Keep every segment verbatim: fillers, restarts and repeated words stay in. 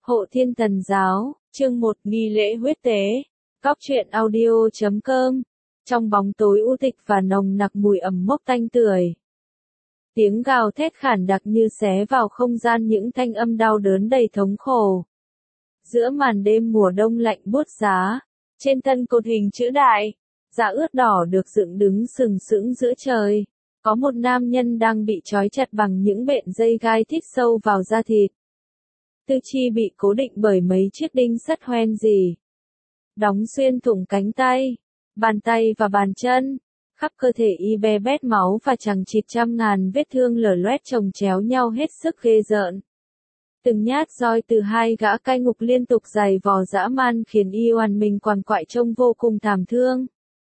Hộ Thiên Thần Giáo, chương một nghi lễ huyết tế. Góc truyện audio chấm com. Trong bóng tối u tịch và nồng nặc mùi ẩm mốc tanh tưởi. Tiếng gào thét khản đặc như xé vào không gian, những thanh âm đau đớn đầy thống khổ. Giữa màn đêm mùa đông lạnh buốt giá, trên thân cột hình chữ đại, da ướt đỏ được dựng đứng sừng sững giữa trời. Có một nam nhân đang bị trói chặt bằng những bện dây gai thít sâu vào da thịt. Tư chi bị cố định bởi mấy chiếc đinh sắt hoen rỉ, đóng xuyên thủng cánh tay, bàn tay và bàn chân. Khắp cơ thể y be bét máu và chằng chịt trăm ngàn vết thương lở loét chồng chéo nhau hết sức ghê rợn. Từng nhát roi từ hai gã cai ngục liên tục giày vò dã man khiến y oằn mình quằn quại trông vô cùng thảm thương.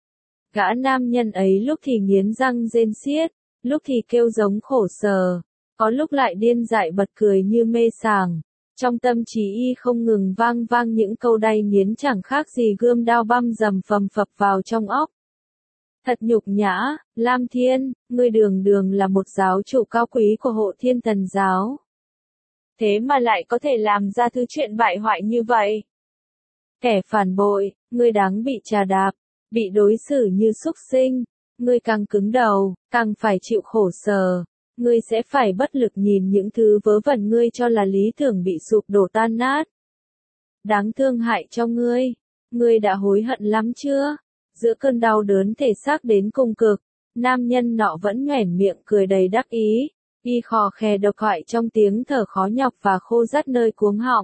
Gã nam nhân ấy lúc thì nghiến răng rên xiết, lúc thì kêu giống khổ sở, có lúc lại điên dại bật cười như mê sảng. Trong tâm trí y không ngừng vang vang những câu đay nghiến chẳng khác gì gươm đao băm rầm phầm phập vào trong óc. Thật nhục nhã, Lam Thiên, ngươi đường đường là một giáo chủ cao quý của Hộ Thiên Thần Giáo. Thế mà lại có thể làm ra thứ chuyện bại hoại như vậy. Kẻ phản bội, ngươi đáng bị trà đạp, bị đối xử như súc sinh, ngươi càng cứng đầu, càng phải chịu khổ sở. Ngươi sẽ phải bất lực nhìn những thứ vớ vẩn ngươi cho là lý tưởng bị sụp đổ tan nát. Đáng thương hại cho ngươi, ngươi đã hối hận lắm chưa? Giữa cơn đau đớn thể xác đến cùng cực, nam nhân nọ vẫn nhoẻn miệng cười đầy đắc ý, y khò khè độc thoại trong tiếng thở khó nhọc và khô rắt nơi cuống họng.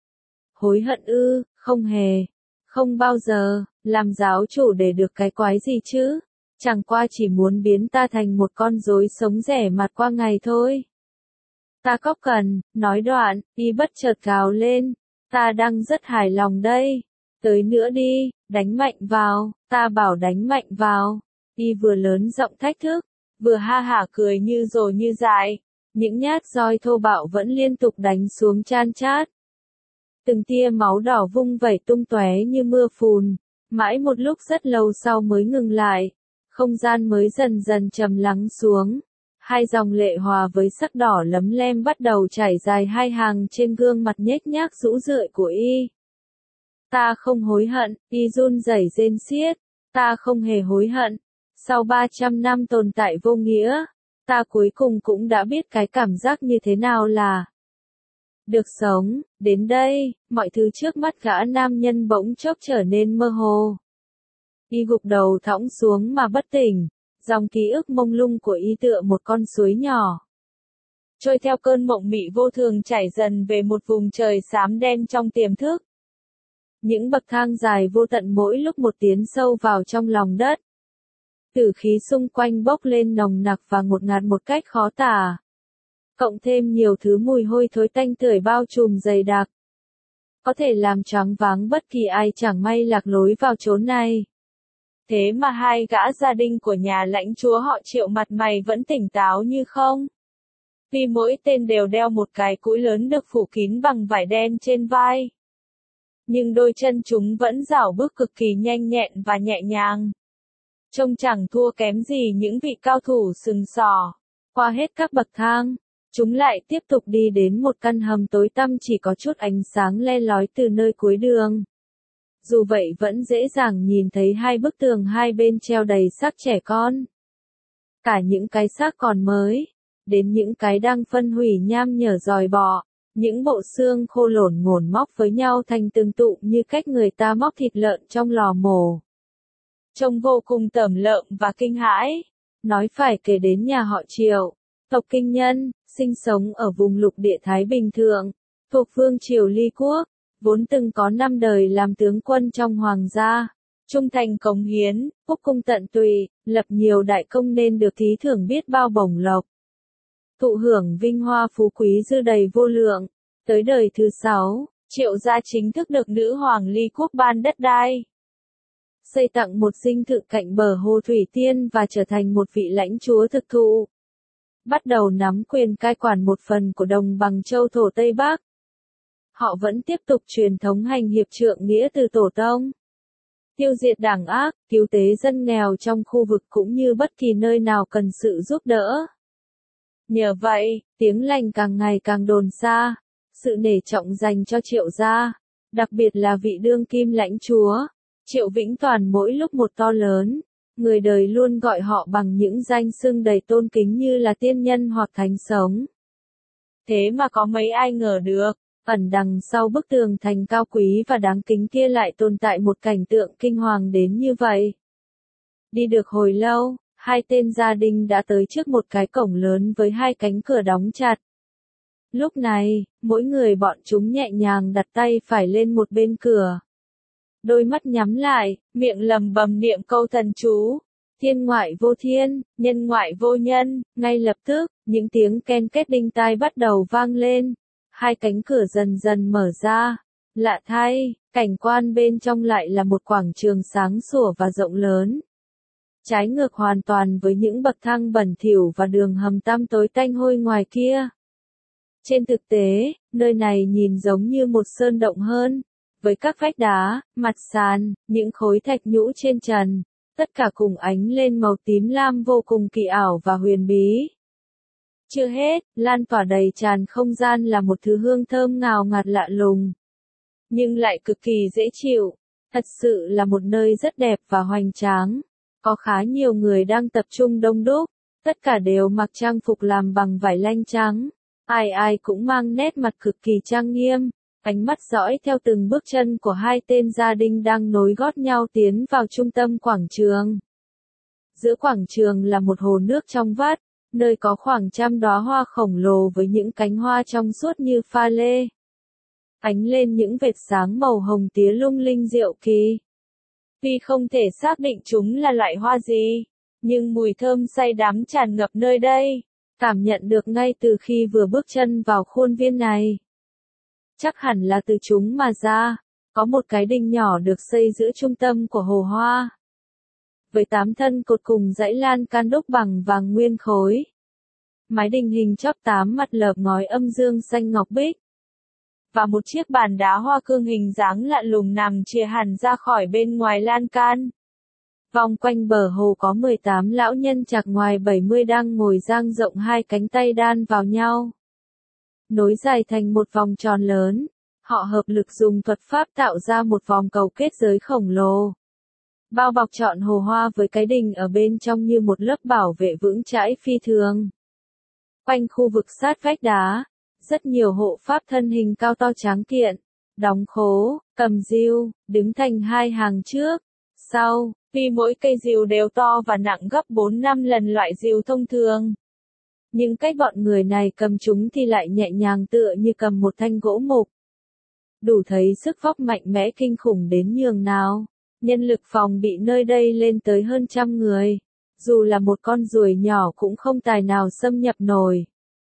Hối hận ư, không hề, không bao giờ, làm giáo chủ để được cái quái gì chứ? Chẳng qua chỉ muốn biến ta thành một con rối sống rẻ mặt qua ngày thôi. Ta có cần, nói đoạn, y bất chợt gào lên, ta đang rất hài lòng đây. Tới nữa đi, đánh mạnh vào, ta bảo đánh mạnh vào. Y vừa lớn giọng thách thức, vừa ha hả cười như rồ như dại. Những nhát roi thô bạo vẫn liên tục đánh xuống chan chát. Từng tia máu đỏ vung vẩy tung tóe như mưa phùn, mãi một lúc rất lâu sau mới ngừng lại. Không gian mới dần dần trầm lắng xuống. Hai dòng lệ hòa với sắc đỏ lấm lem bắt đầu chảy dài hai hàng trên gương mặt nhếch nhác rũ rượi của y. Ta không hối hận, y run rẩy rên xiết. Ta không hề hối hận. Sau ba trăm năm tồn tại vô nghĩa, ta cuối cùng cũng đã biết cái cảm giác như thế nào là được sống. Đến đây, mọi thứ trước mắt gã nam nhân bỗng chốc trở nên mơ hồ. Y gục đầu thõng xuống mà bất tỉnh, dòng ký ức mông lung của y tựa một con suối nhỏ. Trôi theo cơn mộng mị vô thường chảy dần về một vùng trời xám đen trong tiềm thức. Những bậc thang dài vô tận mỗi lúc một tiến sâu vào trong lòng đất. Tử khí xung quanh bốc lên nồng nặc và ngột ngạt một cách khó tả. Cộng thêm nhiều thứ mùi hôi thối tanh tưởi bao trùm dày đặc. Có thể làm choáng váng bất kỳ ai chẳng may lạc lối vào chốn này. Thế mà hai gã gia đình của nhà lãnh chúa họ Triệu mặt mày vẫn tỉnh táo như không. Vì mỗi tên đều đeo một cái cũi lớn được phủ kín bằng vải đen trên vai. Nhưng đôi chân chúng vẫn rảo bước cực kỳ nhanh nhẹn và nhẹ nhàng. Trông chẳng thua kém gì những vị cao thủ sừng sỏ. Qua hết các bậc thang, chúng lại tiếp tục đi đến một căn hầm tối tăm chỉ có chút ánh sáng le lói từ nơi cuối đường. Dù vậy vẫn dễ dàng nhìn thấy hai bức tường hai bên treo đầy xác trẻ con. Cả những cái xác còn mới, đến những cái đang phân hủy nham nhở dòi bọ, những bộ xương khô lổn ngổn móc với nhau thành từng tụ như cách người ta móc thịt lợn trong lò mổ. Trông vô cùng tởm lợm và kinh hãi. Nói phải kể đến nhà họ Triệu, tộc Kinh Nhân, sinh sống ở vùng lục địa Thái Bình Thượng, thuộc vương triều Ly Quốc. Vốn từng có năm đời làm tướng quân trong hoàng gia, trung thành cống hiến, phúc cung tận tụy, lập nhiều đại công nên được thí thưởng biết bao bổng lộc. Thụ hưởng vinh hoa phú quý dư đầy vô lượng. Tới đời thứ sáu, Triệu gia chính thức được nữ hoàng Ly Quốc ban đất đai, xây tặng một dinh thự cạnh bờ hồ Thủy Tiên và trở thành một vị lãnh chúa thực thụ. Bắt đầu nắm quyền cai quản một phần của đồng bằng châu thổ Tây Bắc. Họ vẫn tiếp tục truyền thống hành hiệp trượng nghĩa từ tổ tông. Tiêu diệt đảng ác, cứu tế dân nghèo trong khu vực cũng như bất kỳ nơi nào cần sự giúp đỡ. Nhờ vậy, tiếng lành càng ngày càng đồn xa. sự nể trọng dành cho Triệu gia, đặc biệt là vị đương kim lãnh chúa, Triệu Vĩnh Toàn mỗi lúc một to lớn, người đời luôn gọi họ bằng những danh xưng đầy tôn kính như là tiên nhân hoặc thánh sống. Thế mà có mấy ai ngờ được, ẩn đằng sau bức tường thành cao quý và đáng kính kia lại tồn tại một cảnh tượng kinh hoàng đến như vậy. Đi được hồi lâu, hai tên gia đình đã tới trước một cái cổng lớn với hai cánh cửa đóng chặt. Lúc này, mỗi người bọn chúng nhẹ nhàng đặt tay phải lên một bên cửa. Đôi mắt nhắm lại, miệng lầm bầm niệm câu thần chú. Thiên ngoại vô thiên, nhân ngoại vô nhân, ngay lập tức, những tiếng ken két đinh tai bắt đầu vang lên. Hai cánh cửa dần dần mở ra. Lạ thay, cảnh quan bên trong lại là một quảng trường sáng sủa và rộng lớn. Trái ngược hoàn toàn với những bậc thang bẩn thỉu và đường hầm tăm tối tanh hôi ngoài kia. Trên thực tế, nơi này nhìn giống như một sơn động hơn, với các vách đá, mặt sàn, những khối thạch nhũ trên trần, tất cả cùng ánh lên màu tím lam vô cùng kỳ ảo và huyền bí. Chưa hết, lan tỏa đầy tràn không gian là một thứ hương thơm ngào ngạt lạ lùng, nhưng lại cực kỳ dễ chịu, thật sự là một nơi rất đẹp và hoành tráng. Có khá nhiều người đang tập trung đông đúc, tất cả đều mặc trang phục làm bằng vải lanh trắng, ai ai cũng mang nét mặt cực kỳ trang nghiêm, ánh mắt dõi theo từng bước chân của hai tên gia đình đang nối gót nhau tiến vào trung tâm quảng trường. Giữa quảng trường là một hồ nước trong vắt, nơi có khoảng trăm đóa hoa khổng lồ với những cánh hoa trong suốt như pha lê. Ánh lên những vệt sáng màu hồng tía lung linh diệu kỳ. Tuy không thể xác định chúng là loại hoa gì, nhưng mùi thơm say đắm tràn ngập nơi đây, cảm nhận được ngay từ khi vừa bước chân vào khuôn viên này. Chắc hẳn là từ chúng mà ra, có một cái đình nhỏ được xây giữa trung tâm của hồ hoa. Với tám thân cột cùng dãy lan can đúc bằng vàng nguyên khối. Mái đình hình chóp tám mặt lợp ngói âm dương xanh ngọc bích. Và một chiếc bàn đá hoa cương hình dáng lạ lùng nằm chìa hẳn ra khỏi bên ngoài lan can. Vòng quanh bờ hồ có mười tám lão nhân chạc ngoài bảy mươi đang ngồi dang rộng hai cánh tay đan vào nhau. Nối dài thành một vòng tròn lớn, họ hợp lực dùng thuật pháp tạo ra một vòng cầu kết giới khổng lồ. Bao bọc trọn hồ hoa với cái đình ở bên trong như một lớp bảo vệ vững chãi phi thường. Quanh khu vực sát vách đá, rất nhiều hộ pháp thân hình cao to tráng kiện, đóng khố, cầm diêu, đứng thành hai hàng trước, sau, tuy mỗi cây diều đều to và nặng gấp bốn năm lần loại diều thông thường. Nhưng cách bọn người này cầm chúng thì lại nhẹ nhàng tựa như cầm một thanh gỗ mục. Đủ thấy sức vóc mạnh mẽ kinh khủng đến nhường nào. Nhân lực phòng bị nơi đây lên tới hơn trăm người. Dù là một con ruồi nhỏ cũng không tài nào xâm nhập nổi.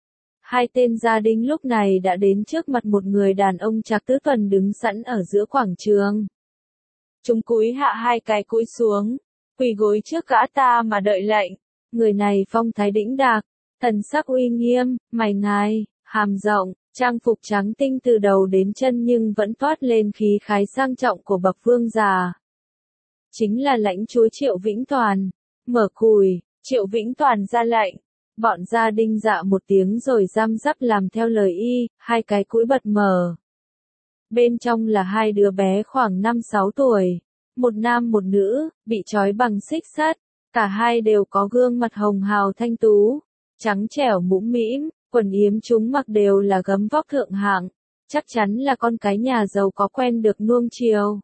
Hai tên gia đình lúc này đã đến trước mặt một người đàn ông trạc tứ tuần đứng sẵn ở giữa quảng trường. Chúng cúi hạ hai cái cúi xuống, quỳ gối trước gã ta mà đợi lệnh. Người này phong thái đĩnh đạc, thần sắc uy nghiêm, mày ngài, hàm rộng, trang phục trắng tinh từ đầu đến chân nhưng vẫn toát lên khí khái sang trọng của bậc vương già. Chính là lãnh chúa Triệu Vĩnh Toàn. Mở cùi, Triệu Vĩnh Toàn ra lệnh. Bọn gia đình dạ một tiếng rồi răm rắp làm theo lời y, hai cái cũi bật mở. Bên trong là hai đứa bé khoảng năm sáu tuổi, một nam một nữ, bị trói bằng xích sắt, cả hai đều có gương mặt hồng hào thanh tú, trắng trẻo mũm mĩm, quần yếm chúng mặc đều là gấm vóc thượng hạng, chắc chắn là con cái nhà giàu có quen được nuông chiều.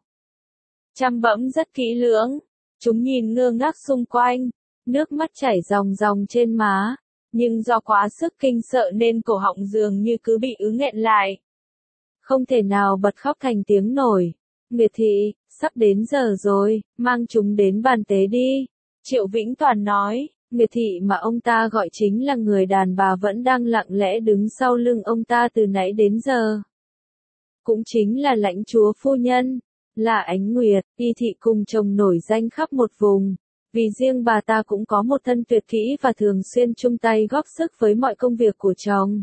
Chăm bẫm rất kỹ lưỡng, chúng nhìn ngơ ngác xung quanh, nước mắt chảy ròng ròng trên má, nhưng do quá sức kinh sợ nên cổ họng dường như cứ bị ứ nghẹn lại. Không thể nào bật khóc thành tiếng nổi. Nguyệt thị, sắp đến giờ rồi, mang chúng đến bàn tế đi. Triệu Vĩnh Toàn nói, Nguyệt thị mà ông ta gọi chính là người đàn bà vẫn đang lặng lẽ đứng sau lưng ông ta từ nãy đến giờ. Cũng chính là lãnh chúa phu nhân, là Ánh Nguyệt, y thị cùng chồng nổi danh khắp một vùng. Vì riêng bà ta cũng có một thân tuyệt kỹ và thường xuyên chung tay góp sức với mọi công việc của chồng.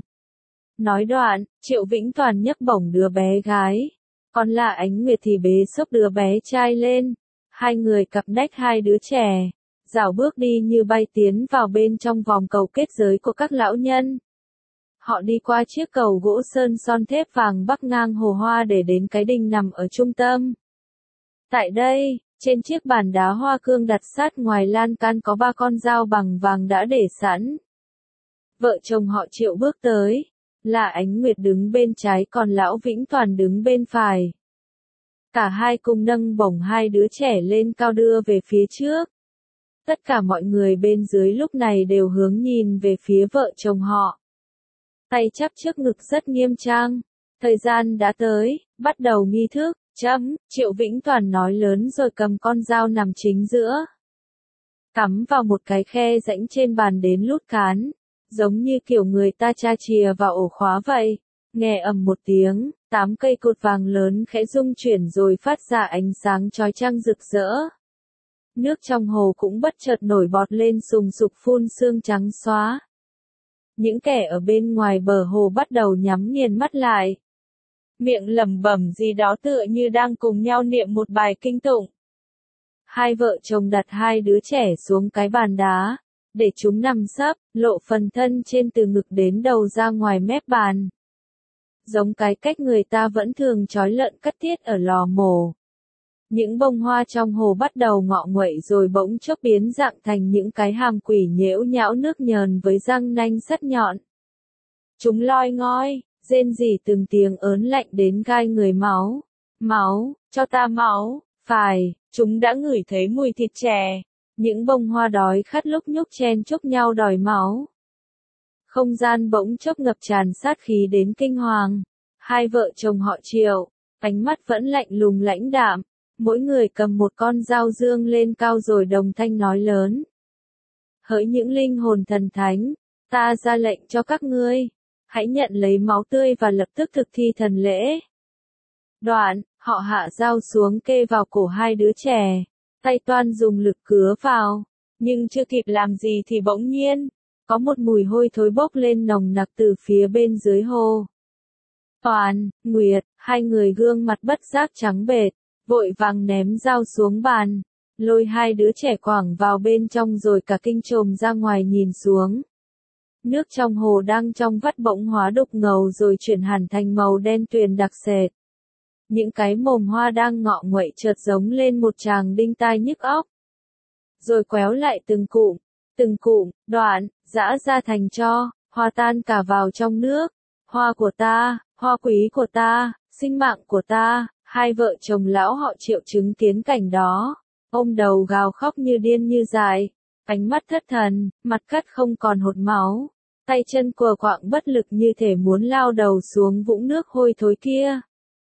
Nói đoạn, Triệu Vĩnh Toàn nhấc bổng đứa bé gái. Còn là Ánh Nguyệt thì bế xốc đứa bé trai lên. Hai người cặp nách hai đứa trẻ. Dạo bước đi như bay tiến vào bên trong vòng cầu kết giới của các lão nhân. Họ đi qua chiếc cầu gỗ sơn son thép vàng bắc ngang hồ hoa để đến cái đình nằm ở trung tâm. Tại đây, trên chiếc bàn đá hoa cương đặt sát ngoài lan can có ba con dao bằng vàng đã để sẵn. Vợ chồng họ Triệu bước tới, là Ánh Nguyệt đứng bên trái còn lão Vĩnh Toàn đứng bên phải. Cả hai cùng nâng bổng hai đứa trẻ lên cao đưa về phía trước. Tất cả mọi người bên dưới lúc này đều hướng nhìn về phía vợ chồng họ. Tay chắp trước ngực rất nghiêm trang. Thời gian đã tới, bắt đầu nghi thức, chấm, Triệu Vĩnh Toàn nói lớn rồi cầm con dao nằm chính giữa. Cắm vào một cái khe rãnh trên bàn đến lút cán, giống như kiểu người ta tra chìa vào ổ khóa vậy. Nghe ầm một tiếng, tám cây cột vàng lớn khẽ rung chuyển rồi phát ra ánh sáng chói chang rực rỡ. Nước trong hồ cũng bất chợt nổi bọt lên sùng sục phun sương trắng xóa. Những kẻ ở bên ngoài bờ hồ bắt đầu nhắm nghiền mắt lại. Miệng lẩm bẩm gì đó tựa như đang cùng nhau niệm một bài kinh tụng. Hai vợ chồng đặt hai đứa trẻ xuống cái bàn đá, để chúng nằm sấp, lộ phần thân trên từ ngực đến đầu ra ngoài mép bàn. Giống cái cách người ta vẫn thường trói lợn cắt tiết ở lò mổ. Những bông hoa trong hồ bắt đầu ngọ nguậy rồi bỗng chốc biến dạng thành những cái hàm quỷ nhễu nhão nước nhờn với răng nanh sắc nhọn. Chúng loi ngoi, rên rỉ từng tiếng ớn lạnh đến gai người. Máu, máu, cho ta máu, phải, chúng đã ngửi thấy mùi thịt trẻ. Những bông hoa đói khát lúc nhúc chen chúc nhau đòi máu. Không gian bỗng chốc ngập tràn sát khí đến kinh hoàng. Hai vợ chồng họ Triệu, ánh mắt vẫn lạnh lùng lãnh đạm. Mỗi người cầm một con dao dương lên cao rồi đồng thanh nói lớn. Hỡi những linh hồn thần thánh, ta ra lệnh cho các ngươi, hãy nhận lấy máu tươi và lập tức thực thi thần lễ. Đoạn, họ hạ dao xuống kê vào cổ hai đứa trẻ, tay toan dùng lực cứa vào, nhưng chưa kịp làm gì thì bỗng nhiên, có một mùi hôi thối bốc lên nồng nặc từ phía bên dưới hồ. Toàn, Nguyệt, hai người gương mặt bất giác trắng bệch, vội vàng ném dao xuống bàn, lôi hai đứa trẻ quẳng vào bên trong rồi cả kinh trồm ra ngoài nhìn xuống. Nước trong hồ đang trong vắt bỗng hóa đục ngầu rồi chuyển hẳn thành màu đen tuyền đặc sệt. Những cái mồm hoa đang ngọ nguậy chợt giống lên một tràng đinh tai nhức óc. Rồi quéo lại từng cụm, từng cụm, đoạn, giã ra thành tro, hòa tan cả vào trong nước. Hoa của ta, hoa quý của ta, sinh mạng của ta. Hai vợ chồng lão họ Triệu chứng kiến cảnh đó, ôm đầu gào khóc như điên như dại, ánh mắt thất thần, mặt cắt không còn hột máu, tay chân quờ quạng bất lực như thể muốn lao đầu xuống vũng nước hôi thối kia.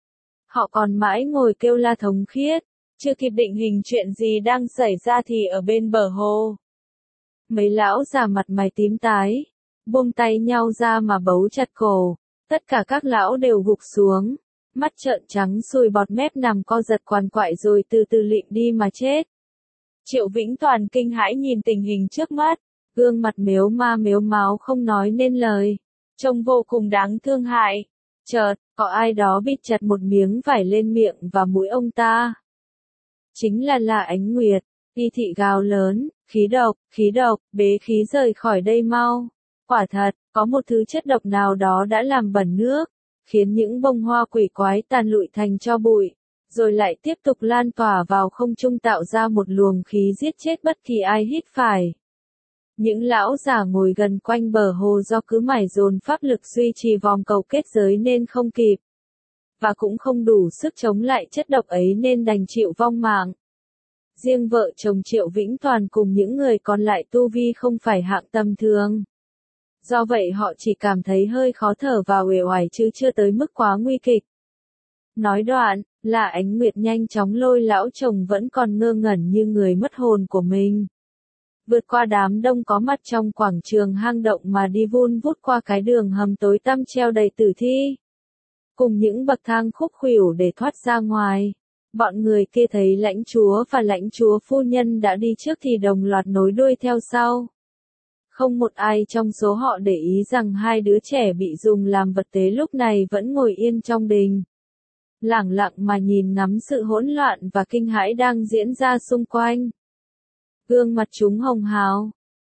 Họ còn mãi ngồi kêu la thống khiết, chưa kịp định hình chuyện gì đang xảy ra thì ở bên bờ hồ. Mấy lão già mặt mày tím tái, buông tay nhau ra mà bấu chặt cổ, tất cả các lão đều gục xuống. Mắt trợn trắng sùi bọt mép nằm co giật quằn quại rồi từ từ lịm đi mà chết. Triệu Vĩnh Toàn kinh hãi nhìn tình hình trước mắt, gương mặt mếu ma mếu máo không nói nên lời, trông vô cùng đáng thương hại. Chợt, có ai đó bịt chặt một miếng vải lên miệng và mũi ông ta. Chính là là Ánh Nguyệt, Y thị gào lớn, khí độc, khí độc, bế khí rời khỏi đây mau. Quả thật, có một thứ chất độc nào đó đã làm bẩn nước, khiến những bông hoa quỷ quái tàn lụi thành tro bụi, rồi lại tiếp tục lan tỏa vào không trung tạo ra một luồng khí giết chết bất kỳ ai hít phải. Những lão già ngồi gần quanh bờ hồ do cứ mải dồn pháp lực duy trì vòng cầu kết giới nên không kịp, và cũng không đủ sức chống lại chất độc ấy nên đành chịu vong mạng. Riêng vợ chồng Triệu Vĩnh Toàn cùng những người còn lại tu vi không phải hạng tầm thường. Do vậy họ chỉ cảm thấy hơi khó thở và uể oải chứ chưa tới mức quá nguy kịch. Nói đoạn, là Ánh Nguyệt nhanh chóng lôi lão chồng vẫn còn ngơ ngẩn như người mất hồn của mình. Vượt qua đám đông có mặt trong quảng trường hang động mà đi vun vút qua cái đường hầm tối tăm treo đầy tử thi. Cùng những bậc thang khúc khuỷu để thoát ra ngoài. Bọn người kia thấy lãnh chúa và lãnh chúa phu nhân đã đi trước thì đồng loạt nối đuôi theo sau. Không một ai trong số họ để ý rằng hai đứa trẻ bị dùng làm vật tế lúc này vẫn ngồi yên trong đình. Lẳng lặng mà nhìn ngắm sự hỗn loạn và kinh hãi đang diễn ra xung quanh. Gương mặt chúng hồng hào,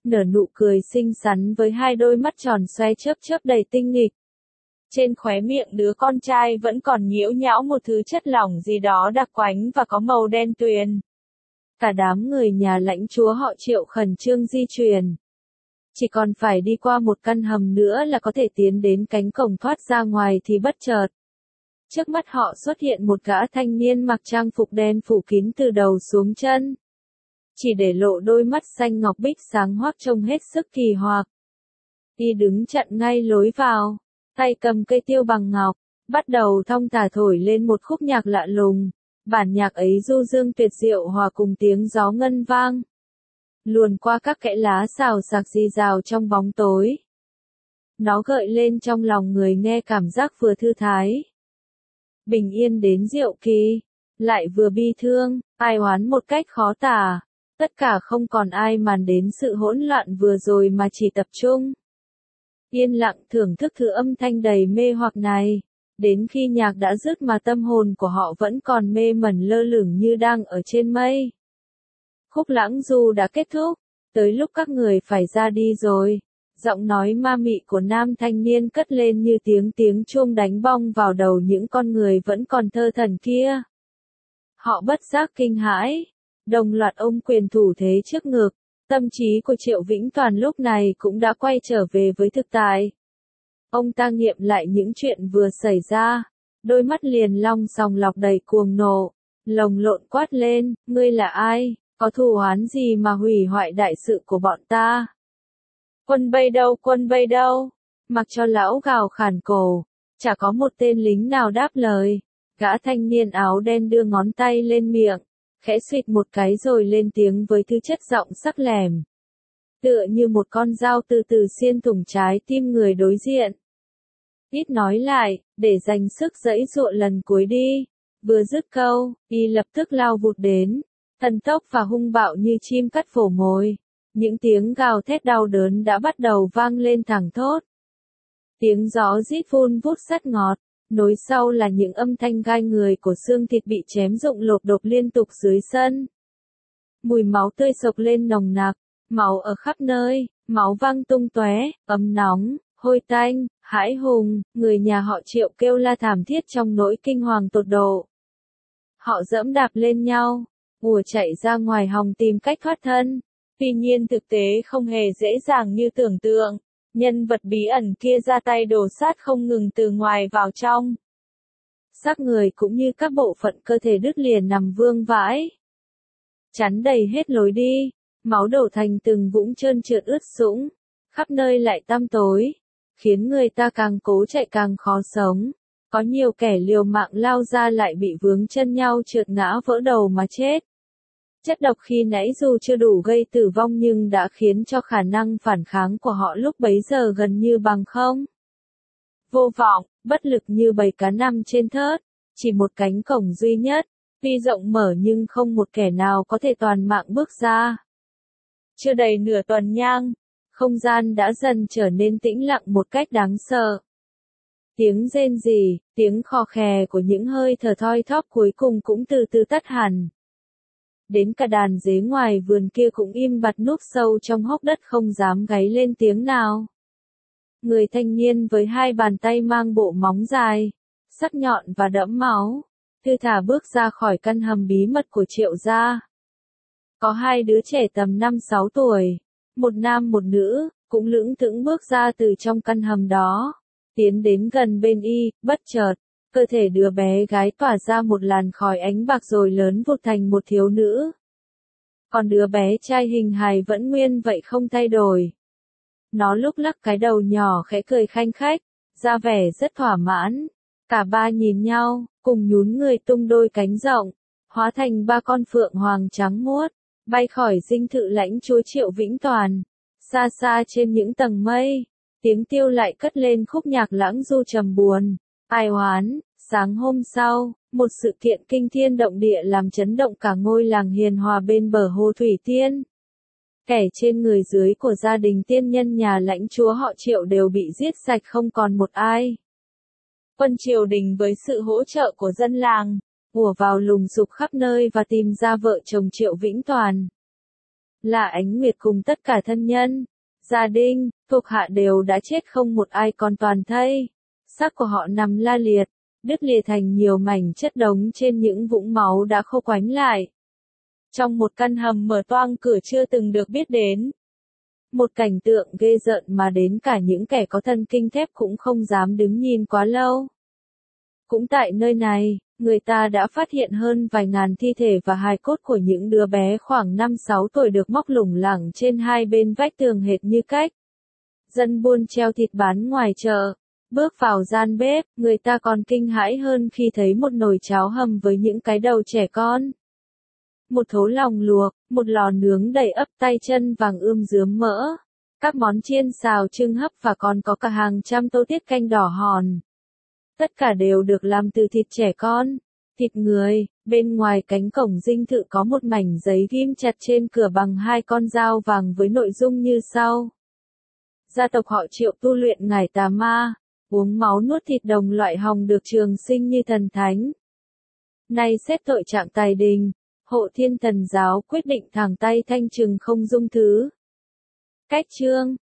nở nụ cười xinh xắn với hai đôi mắt tròn xoe chớp chớp đầy tinh nghịch. Trên khóe miệng đứa con trai vẫn còn nhiễu nhão một thứ chất lỏng gì đó đặc quánh và có màu đen tuyền. Cả đám người nhà lãnh chúa họ Triệu khẩn trương di chuyển. Chỉ còn phải đi qua một căn hầm nữa là có thể tiến đến cánh cổng thoát ra ngoài thì bất chợt. Trước mắt họ xuất hiện một gã thanh niên mặc trang phục đen phủ kín từ đầu xuống chân. Chỉ để lộ đôi mắt xanh ngọc bích sáng hoác trông hết sức kỳ hoặc. Y đứng chặn ngay lối vào, tay cầm cây tiêu bằng ngọc, bắt đầu thong thả thổi lên một khúc nhạc lạ lùng. Bản nhạc ấy du dương tuyệt diệu hòa cùng tiếng gió ngân vang. Luồn qua các kẽ lá xào xạc rì rào trong bóng tối. Nó gợi lên trong lòng người nghe cảm giác vừa thư thái, bình yên đến diệu kỳ, lại vừa bi thương, ai oán một cách khó tả. Tất cả không còn ai màn đến sự hỗn loạn vừa rồi mà chỉ tập trung yên lặng thưởng thức thứ âm thanh đầy mê hoặc này, đến khi nhạc đã dứt mà tâm hồn của họ vẫn còn mê mẩn lơ lửng như đang ở trên mây. Khúc lãng du đã kết thúc, tới lúc các người phải ra đi rồi. Giọng nói ma mị của nam thanh niên cất lên như tiếng tiếng chuông đánh bong vào đầu những con người vẫn còn thơ thẩn kia. Họ bất giác kinh hãi, đồng loạt ôm quyền thủ thế trước ngực. Tâm trí của Triệu Vĩnh Toàn lúc này cũng đã quay trở về với thực tại. Ông ta nghiệm lại những chuyện vừa xảy ra, đôi mắt liền long sòng lọc đầy cuồng nộ, lồng lộn quát lên, ngươi là ai, có thù oán gì mà hủy hoại đại sự của bọn ta? Quân Bây đâu, quân Bây đâu? Mặc cho lão gào khản cổ, chả có một tên lính nào đáp lời. Gã thanh niên áo đen đưa ngón tay lên miệng, khẽ suýt một cái rồi lên tiếng với thứ chất giọng sắc lẻm. Tựa như một con dao từ từ xiên thủng trái tim người đối diện. Ít nói lại, để dành sức giãy giụa lần cuối đi. Vừa dứt câu, y lập tức lao vụt đến, thần tốc và hung bạo như chim cắt phổ mồi. Những tiếng gào thét đau đớn đã bắt đầu vang lên thẳng thốt. Tiếng gió rít vun vút sắt ngọt, nối sau là những âm thanh gai người của xương thịt bị chém rụng lột đột liên tục dưới sân. Mùi máu tươi sộc lên nồng nặc, máu ở khắp nơi, máu văng tung tóe, ấm nóng, hôi tanh, hãi hùng, người nhà họ Triệu kêu la thảm thiết trong nỗi kinh hoàng tột độ. Họ giẫm đạp lên nhau, ùa chạy ra ngoài hòng tìm cách thoát thân. Tuy nhiên thực tế không hề dễ dàng như tưởng tượng, nhân vật bí ẩn kia ra tay đổ sát không ngừng từ ngoài vào trong. Xác người cũng như các bộ phận cơ thể đứt lìa nằm vương vãi, chắn đầy hết lối đi, máu đổ thành từng vũng trơn trượt ướt sũng, khắp nơi lại tăm tối, khiến người ta càng cố chạy càng khó sống. Có nhiều kẻ liều mạng lao ra lại bị vướng chân nhau trượt ngã vỡ đầu mà chết. Chất độc khi nãy dù chưa đủ gây tử vong nhưng đã khiến cho khả năng phản kháng của họ lúc bấy giờ gần như bằng không. Vô vọng, bất lực như bầy cá nằm trên thớt, chỉ một cánh cổng duy nhất, tuy rộng mở nhưng không một kẻ nào có thể toàn mạng bước ra. Chưa đầy nửa tuần nhang, không gian đã dần trở nên tĩnh lặng một cách đáng sợ. Tiếng rên rỉ, tiếng khò khè của những hơi thở thoi thóp cuối cùng cũng từ từ tắt hẳn. Đến cả đàn dế ngoài vườn kia cũng im bặt núp sâu trong hốc đất không dám gáy lên tiếng nào. Người thanh niên với hai bàn tay mang bộ móng dài, sắc nhọn và đẫm máu, thư thả bước ra khỏi căn hầm bí mật của Triệu gia. Có hai đứa trẻ tầm năm sáu tuổi, một nam một nữ, cũng lững thững bước ra từ trong căn hầm đó, tiến đến gần bên y, bất chợt. Cơ thể đứa bé gái tỏa ra một làn khói ánh bạc rồi lớn vụt thành một thiếu nữ. Còn đứa bé trai hình hài vẫn nguyên vậy không thay đổi. Nó lúc lắc cái đầu nhỏ khẽ cười khanh khách, ra vẻ rất thỏa mãn. Cả ba nhìn nhau, cùng nhún người tung đôi cánh rộng, hóa thành ba con phượng hoàng trắng muốt, bay khỏi dinh thự lãnh chúa Triệu Vĩnh Toàn. Xa xa trên những tầng mây, tiếng tiêu lại cất lên khúc nhạc lãng du trầm buồn. Ai oán, sáng hôm sau, một sự kiện kinh thiên động địa làm chấn động cả ngôi làng hiền hòa bên bờ hồ Thủy Tiên. Kẻ trên người dưới của gia đình tiên nhân nhà lãnh chúa họ Triệu đều bị giết sạch không còn một ai. Quân triều đình với sự hỗ trợ của dân làng, ùa vào lùng sục khắp nơi và tìm ra vợ chồng Triệu Vĩnh Toàn. là Ánh Nguyệt cùng tất cả thân nhân, gia đình, thuộc hạ đều đã chết không một ai còn toàn thây. Xác của họ nằm la liệt, đứt lìa thành nhiều mảnh chất đống trên những vũng máu đã khô quánh lại. Trong một căn hầm mở toang cửa chưa từng được biết đến. Một cảnh tượng ghê rợn mà đến cả những kẻ có thân kinh thép cũng không dám đứng nhìn quá lâu. Cũng tại nơi này, người ta đã phát hiện hơn vài ngàn thi thể và hài cốt của những đứa bé khoảng năm sáu tuổi được móc lủng lẳng trên hai bên vách tường hệt như cách. Dân buôn treo thịt bán ngoài chợ. Bước vào gian bếp, người ta còn kinh hãi hơn khi thấy một nồi cháo hầm với những cái đầu trẻ con. Một thố lòng luộc, một lò nướng đầy ắp tay chân vàng ươm dướm mỡ. Các món chiên xào trưng hấp và còn có cả hàng trăm tô tiết canh đỏ hòn. Tất cả đều được làm từ thịt trẻ con, thịt người. Bên ngoài cánh cổng dinh thự có một mảnh giấy ghim chặt trên cửa bằng hai con dao vàng với nội dung như sau. Gia tộc họ Triệu tu luyện ngải tà ma, uống máu nuốt thịt đồng loại hòng được trường sinh như thần thánh. Nay xét tội trạng tài đình, Hộ Thiên Thần giáo quyết định thẳng tay thanh trừng không dung thứ. Cách chương